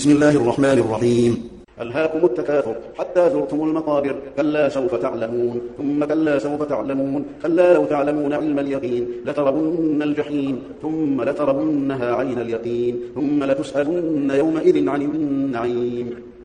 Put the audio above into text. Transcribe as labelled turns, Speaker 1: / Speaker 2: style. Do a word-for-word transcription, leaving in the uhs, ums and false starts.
Speaker 1: بسم الله الرحمن الرحيم. ألهاكم التكاثر حتى زرتم المقابر، كلا سوف تعلمون ثم كلا سوف تعلمون، كلا لو تعلمون علم اليقين لترون الجحيم ثم لترونها عين اليقين ثم لتسألن يومئذ عن النعيم.